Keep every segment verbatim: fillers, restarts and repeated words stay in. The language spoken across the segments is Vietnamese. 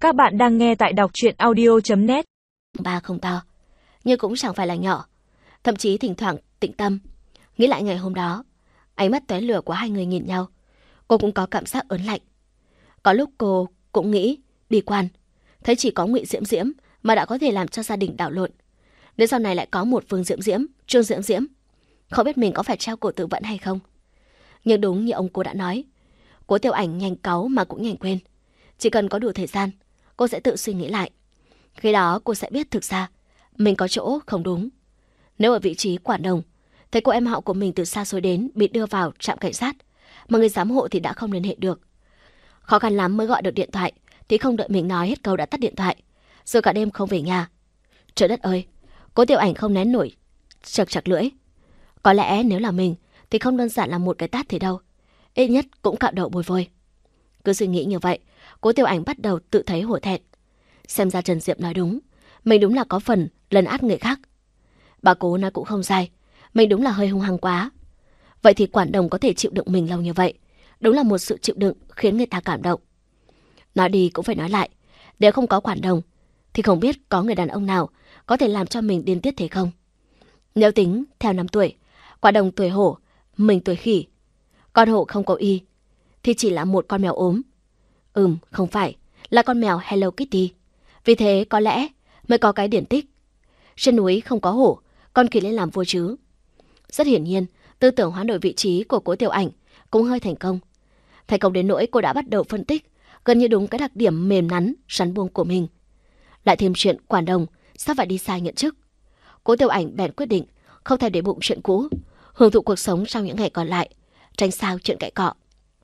Các bạn đang nghe tại đọc truyện audio chấm net. Ba không to, nhưng cũng chẳng phải là nhỏ. Thậm chí thỉnh thoảng tĩnh tâm nghĩ lại ngày hôm đó, ánh mắt tóe lửa của hai người nhìn nhau, cô cũng có cảm giác ớn lạnh. Có lúc cô cũng nghĩ bi quan, thấy chỉ có Ngụy Diễm Diễm mà đã có thể làm cho gia đình đảo lộn. Đến sau này lại có một Phương Diễm Diễm, Trương Diễm Diễm, không biết mình có phải treo cổ tự vẫn hay không. Nhưng đúng như ông cô đã nói, Cố Tiểu Ảnh nhanh cáu mà cũng nhanh quên. Chỉ cần có đủ thời gian, cô sẽ tự suy nghĩ lại. Khi đó cô sẽ biết thực ra mình có chỗ không đúng. Nếu ở vị trí quản đồng, thấy cô em họ của mình từ xa xôi đến bị đưa vào trạm cảnh sát, mà người giám hộ thì đã không liên hệ được. Khó khăn lắm mới gọi được điện thoại, thì không đợi mình nói hết câu đã tắt điện thoại, rồi cả đêm không về nhà. Trời đất ơi, Cố Tiểu Ảnh không nén nổi, chật chặt lưỡi. Có lẽ nếu là mình thì không đơn giản là một cái tát thế đâu, ít nhất cũng cạo đầu bôi vôi. Cứ suy nghĩ như vậy, Cố Tiểu Ảnh bắt đầu tự thấy hổ thẹn. Xem ra Trần Diệp nói đúng, mình đúng là có phần lấn át người khác. Bà Cố nói cũng không sai, mình đúng là hơi hung hăng quá. Vậy thì quản đồng có thể chịu đựng mình lâu như vậy, đúng là một sự chịu đựng khiến người ta cảm động. Nói đi cũng phải nói lại, nếu không có quản đồng thì không biết có người đàn ông nào có thể làm cho mình điên tiết thế không. Nếu tính theo năm tuổi, quản đồng tuổi hổ, mình tuổi khỉ. Con hổ không có y thì chỉ là một con mèo ốm. Ừm, không phải, là con mèo Hello Kitty. Vì thế có lẽ mới có cái điển tích. Trên núi không có hổ, con khỉ lên làm vua chứ. Rất hiển nhiên, tư tưởng hoán đổi vị trí của Cố Tiểu Ảnh cũng hơi thành công. Thành công đến nỗi cô đã bắt đầu phân tích gần như đúng cái đặc điểm mềm nắn, rắn buông của mình. Lại thêm chuyện quản đồng sắp phải đi xa nhận chức. Cố Tiểu Ảnh bèn quyết định không thèm để bụng chuyện cũ, hưởng thụ cuộc sống trong những ngày còn lại, tránh sao chuyện cãi cọ.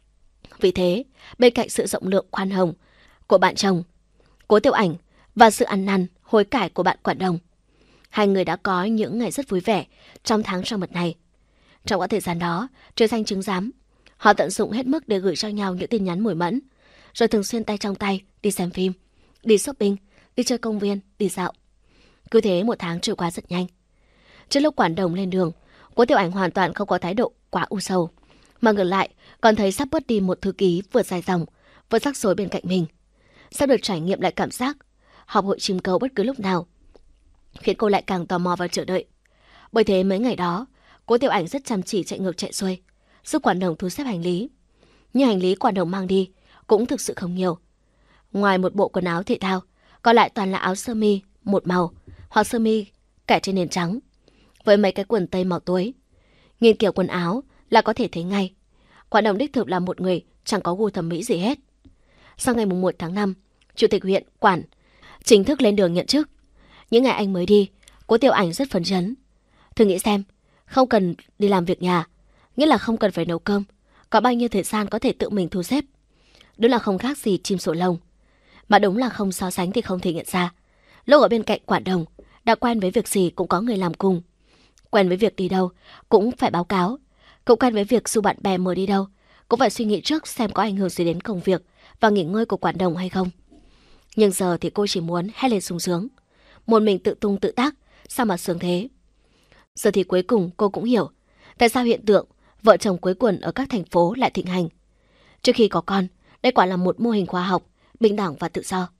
Vì thế, bên cạnh sự rộng lượng khoan hồng của bạn chồng, Cố Tiểu Ảnh và sự ăn năn hối cải của bạn quản đồng, hai người đã có những ngày rất vui vẻ trong tháng trăng mật này. Trong quãng thời gian đó, trời xanh trứng rám, họ tận dụng hết mức để gửi cho nhau những tin nhắn mùi mẫn, rồi thường xuyên tay trong tay đi xem phim, đi shopping, đi chơi công viên, đi dạo. Cứ thế một tháng trôi qua rất nhanh. Trước lúc quản đồng lên đường, Cố Tiểu Ảnh hoàn toàn không có thái độ quá u sầu, mà ngược lại còn thấy sắp bớt đi một thư ký vừa dài dòng, vừa rắc rối bên cạnh mình. Sắp được trải nghiệm lại cảm giác họp hội chim câu bất cứ lúc nào, khiến cô lại càng tò mò và chờ đợi. Bởi thế mấy ngày đó, Cố Tiểu Ảnh rất chăm chỉ chạy ngược chạy xuôi, giúp quản đồng thu xếp hành lý. Nhưng hành lý quản đồng mang đi cũng thực sự không nhiều. Ngoài một bộ quần áo thể thao, còn lại toàn là áo sơ mi một màu hoặc sơ mi kẻ trên nền trắng, với mấy cái quần tây màu tối. Nhìn kiểu quần áo là có thể thấy ngay, quản đồng đích thực là một người chẳng có gu thẩm mỹ gì hết. Sau ngày mùng một tháng năm, Chủ tịch huyện Quản chính thức lên đường nhận chức. Những ngày anh mới đi, Cố Tiểu Ảnh rất phấn chấn. Thử nghĩ xem, không cần đi làm việc nhà, nghĩa là không cần phải nấu cơm, có bao nhiêu thời gian có thể tự mình thu xếp. Đúng là không khác gì chim sổ lồng. Mà đúng là không so sánh thì không thể nhận ra, lúc ở bên cạnh quản đồng, đã quen với việc gì cũng có người làm cùng. Quen với việc đi đâu cũng phải báo cáo, cũng quen với việc dù bạn bè mời đi đâu cũng phải suy nghĩ trước xem có ảnh hưởng gì đến công việc và nghỉ ngơi của quản đồng hay không. Nhưng giờ thì cô chỉ muốn hét lên sung sướng, một mình tự tung tự tác, sao mà sướng thế. Giờ thì cuối cùng cô cũng hiểu tại sao hiện tượng vợ chồng quấy quần ở các thành phố lại thịnh hành. Trước khi có con, đây quả là một mô hình khoa học, bình đẳng và tự do.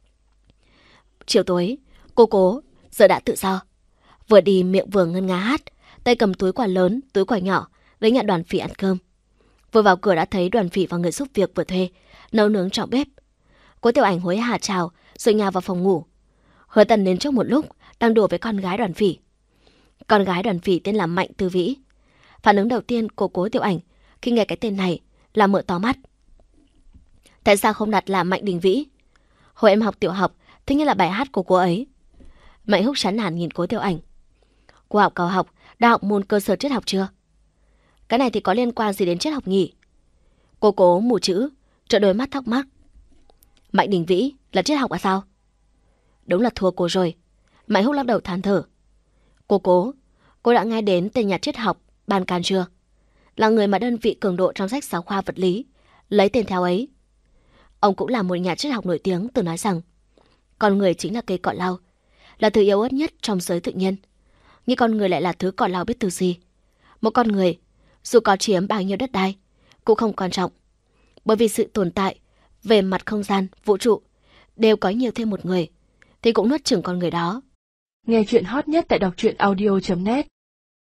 Chiều tối, cô Cố giờ đã tự do. Vừa đi miệng vừa ngân nga hát, tay cầm túi quà lớn, túi quà nhỏ, đến nhận Đoàn Phỉ ăn cơm. Vừa vào cửa đã thấy Đoàn Phỉ và người giúp việc vừa thuê nấu nướng trong bếp. Cố Tiểu Ảnh hối hả chào rồi nhào vào phòng ngủ. Hứa Tần đến trước một lúc đang đùa với con gái Đoàn Phỉ. Con gái Đoàn Phỉ tên là Mạnh Tư Vĩ. Phản ứng đầu tiên của Cố Tiểu Ảnh khi nghe cái tên này là mở to mắt. Tại sao không đặt là Mạnh Đình Vĩ? Hồi em học tiểu học, thế như là bài hát của cô ấy. Mạnh Húc chán nản nhìn Cố Tiểu Ảnh. Cô học cao học, đã học môn cơ sở triết học chưa? Cái này thì có liên quan gì đến triết học nhỉ? Cô Cố mù chữ, trợn đôi mắt thắc mắc. Mạnh Đình Vĩ là triết học à sao? Đúng là thua cô rồi. Mạnh Húc lắc đầu than thở. Cô Cố, cô đã nghe đến tên nhà triết học Ban Can chưa? Là người mà đơn vị cường độ trong sách giáo khoa vật lý lấy tên theo ấy. Ông cũng là một nhà triết học nổi tiếng từng nói rằng con người chính là cây cỏ lau, là thứ yếu ớt nhất trong giới tự nhiên. Nhưng con người lại là thứ cỏ lau biết từ gì. Một con người, dù có chiếm bao nhiêu đất đai, cũng không quan trọng. Bởi vì sự tồn tại về mặt không gian, vũ trụ đều có nhiều thêm một người, thì cũng nuốt chửng con người đó. Nghe chuyện hot nhất tại đọc truyện audio chấm net.